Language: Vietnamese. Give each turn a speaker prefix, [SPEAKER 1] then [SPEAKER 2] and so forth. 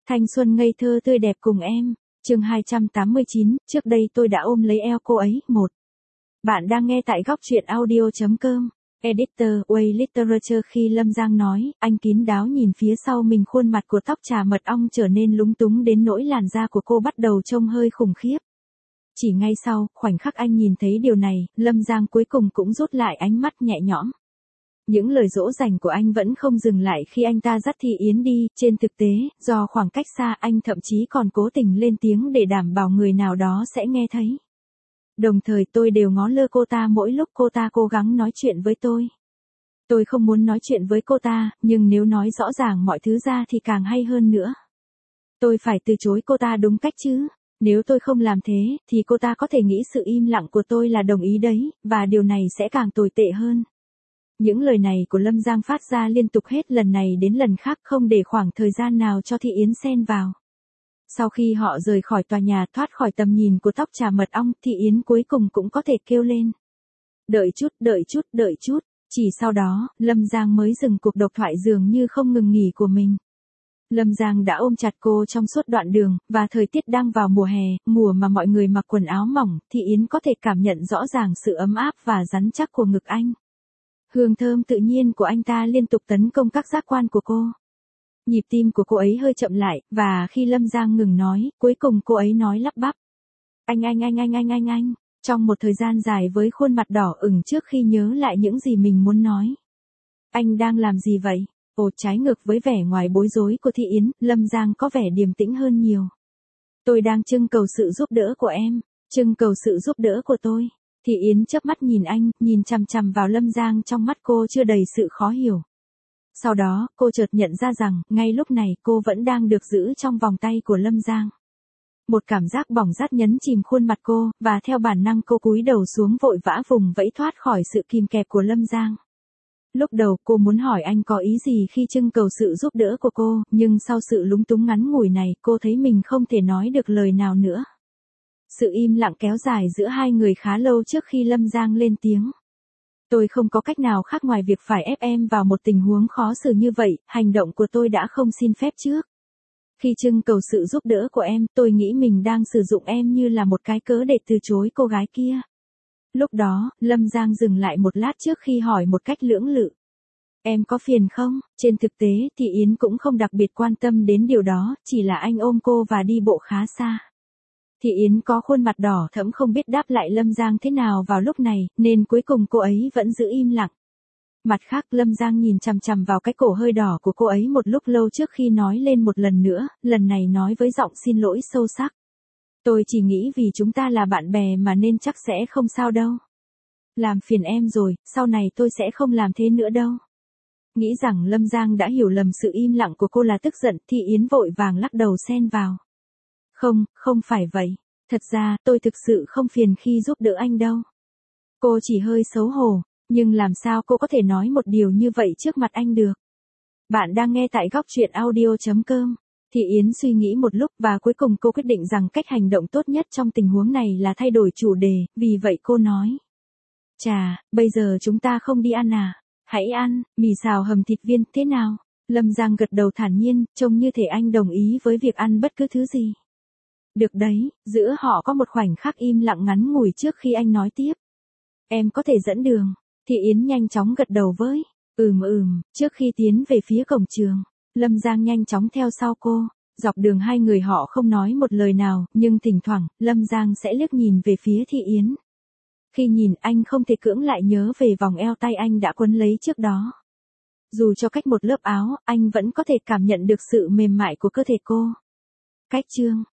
[SPEAKER 1] Thanh xuân ngây thơ tươi đẹp cùng em. Chương 289, trước đây tôi đã ôm lấy eo cô ấy. 1. Bạn đang nghe tại góc truyện audio.com. Editor, Way Literature. Khi Lâm Giang nói, anh kín đáo nhìn phía sau mình, khuôn mặt của tóc trà mật ong trở nên lúng túng đến nỗi làn da của cô bắt đầu trông hơi khủng khiếp. Chỉ ngay sau, khoảnh khắc anh nhìn thấy điều này, Lâm Giang cuối cùng cũng rút lại ánh mắt nhẹ nhõm. Những lời dỗ dành của anh vẫn không dừng lại khi anh ta dắt Thị Yến đi, trên thực tế, do khoảng cách xa anh thậm chí còn cố tình lên tiếng để đảm bảo người nào đó sẽ nghe thấy. Đồng thời tôi đều ngó lơ cô ta mỗi lúc cô ta cố gắng nói chuyện với tôi. Tôi không muốn nói chuyện với cô ta, nhưng nếu nói rõ ràng mọi thứ ra thì càng hay hơn nữa. Tôi phải từ chối cô ta đúng cách chứ. Nếu tôi không làm thế, thì cô ta có thể nghĩ sự im lặng của tôi là đồng ý đấy, và điều này sẽ càng tồi tệ hơn. Những lời này của Lâm Giang phát ra liên tục hết lần này đến lần khác, không để khoảng thời gian nào cho Thị Yến xen vào. Sau khi họ rời khỏi tòa nhà, thoát khỏi tầm nhìn của tóc trà mật ong, Thị Yến cuối cùng cũng có thể kêu lên. Đợi chút, đợi chút, đợi chút. Chỉ sau đó, Lâm Giang mới dừng cuộc độc thoại dường như không ngừng nghỉ của mình. Lâm Giang đã ôm chặt cô trong suốt đoạn đường, và thời tiết đang vào mùa hè, mùa mà mọi người mặc quần áo mỏng, Thị Yến có thể cảm nhận rõ ràng sự ấm áp và rắn chắc của ngực anh. Hương thơm tự nhiên của anh ta liên tục tấn công các giác quan của cô. Nhịp tim của cô ấy hơi chậm lại, và khi Lâm Giang ngừng nói, cuối cùng cô ấy nói lắp bắp. Anh. Trong một thời gian dài với khuôn mặt đỏ ửng trước khi nhớ lại những gì mình muốn nói. Anh đang làm gì vậy? Ồ, trái ngược với vẻ ngoài bối rối của Thị Yến, Lâm Giang có vẻ điềm tĩnh hơn nhiều. Tôi đang trưng cầu sự giúp đỡ của em. Trưng cầu sự giúp đỡ của tôi. Thị Yến chớp mắt nhìn anh, nhìn chằm chằm vào Lâm Giang, trong mắt cô chưa đầy sự khó hiểu. Sau đó, cô chợt nhận ra rằng, ngay lúc này cô vẫn đang được giữ trong vòng tay của Lâm Giang. Một cảm giác bỏng rát nhấn chìm khuôn mặt cô, và theo bản năng cô cúi đầu xuống vội vã vùng vẫy thoát khỏi sự kìm kẹp của Lâm Giang. Lúc đầu cô muốn hỏi anh có ý gì khi trưng cầu sự giúp đỡ của cô, nhưng sau sự lúng túng ngắn ngủi này, cô thấy mình không thể nói được lời nào nữa. Sự im lặng kéo dài giữa hai người khá lâu trước khi Lâm Giang lên tiếng. Tôi không có cách nào khác ngoài việc phải ép em vào một tình huống khó xử như vậy, hành động của tôi đã không xin phép trước. Khi trưng cầu sự giúp đỡ của em, tôi nghĩ mình đang sử dụng em như là một cái cớ để từ chối cô gái kia. Lúc đó, Lâm Giang dừng lại một lát trước khi hỏi một cách lưỡng lự. Em có phiền không? Trên thực tế, Thị Yến cũng không đặc biệt quan tâm đến điều đó, chỉ là anh ôm cô và đi bộ khá xa. Thị Yến có khuôn mặt đỏ thẫm không biết đáp lại Lâm Giang thế nào vào lúc này, nên cuối cùng cô ấy vẫn giữ im lặng. Mặt khác, Lâm Giang nhìn chằm chằm vào cái cổ hơi đỏ của cô ấy một lúc lâu trước khi nói lên một lần nữa, lần này nói với giọng xin lỗi sâu sắc. Tôi chỉ nghĩ vì chúng ta là bạn bè mà nên chắc sẽ không sao đâu. Làm phiền em rồi, sau này tôi sẽ không làm thế nữa đâu. Nghĩ rằng Lâm Giang đã hiểu lầm sự im lặng của cô là tức giận, Thị Yến vội vàng lắc đầu xen vào. Không phải vậy. Thật ra, tôi thực sự không phiền khi giúp đỡ anh đâu. Cô chỉ hơi xấu hổ, nhưng làm sao cô có thể nói một điều như vậy trước mặt anh được? Bạn đang nghe tại góc truyện audio.com. Thị Yến suy nghĩ một lúc và cuối cùng cô quyết định rằng cách hành động tốt nhất trong tình huống này là thay đổi chủ đề, vì vậy cô nói. Chà, bây giờ chúng ta không đi ăn à? Hãy ăn, mì xào hầm thịt viên, thế nào? Lâm Giang gật đầu thản nhiên, trông như thể anh đồng ý với việc ăn bất cứ thứ gì. Được đấy, giữa họ có một khoảnh khắc im lặng ngắn ngủi trước khi anh nói tiếp. Em có thể dẫn đường. Thị Yến nhanh chóng gật đầu với. Trước khi tiến về phía cổng trường, Lâm Giang nhanh chóng theo sau cô. Dọc đường hai người họ không nói một lời nào, nhưng thỉnh thoảng, Lâm Giang sẽ liếc nhìn về phía Thị Yến. Khi nhìn anh không thể cưỡng lại nhớ về vòng eo tay anh đã quấn lấy trước đó. Dù cho cách một lớp áo, anh vẫn có thể cảm nhận được sự mềm mại của cơ thể cô. Cách chương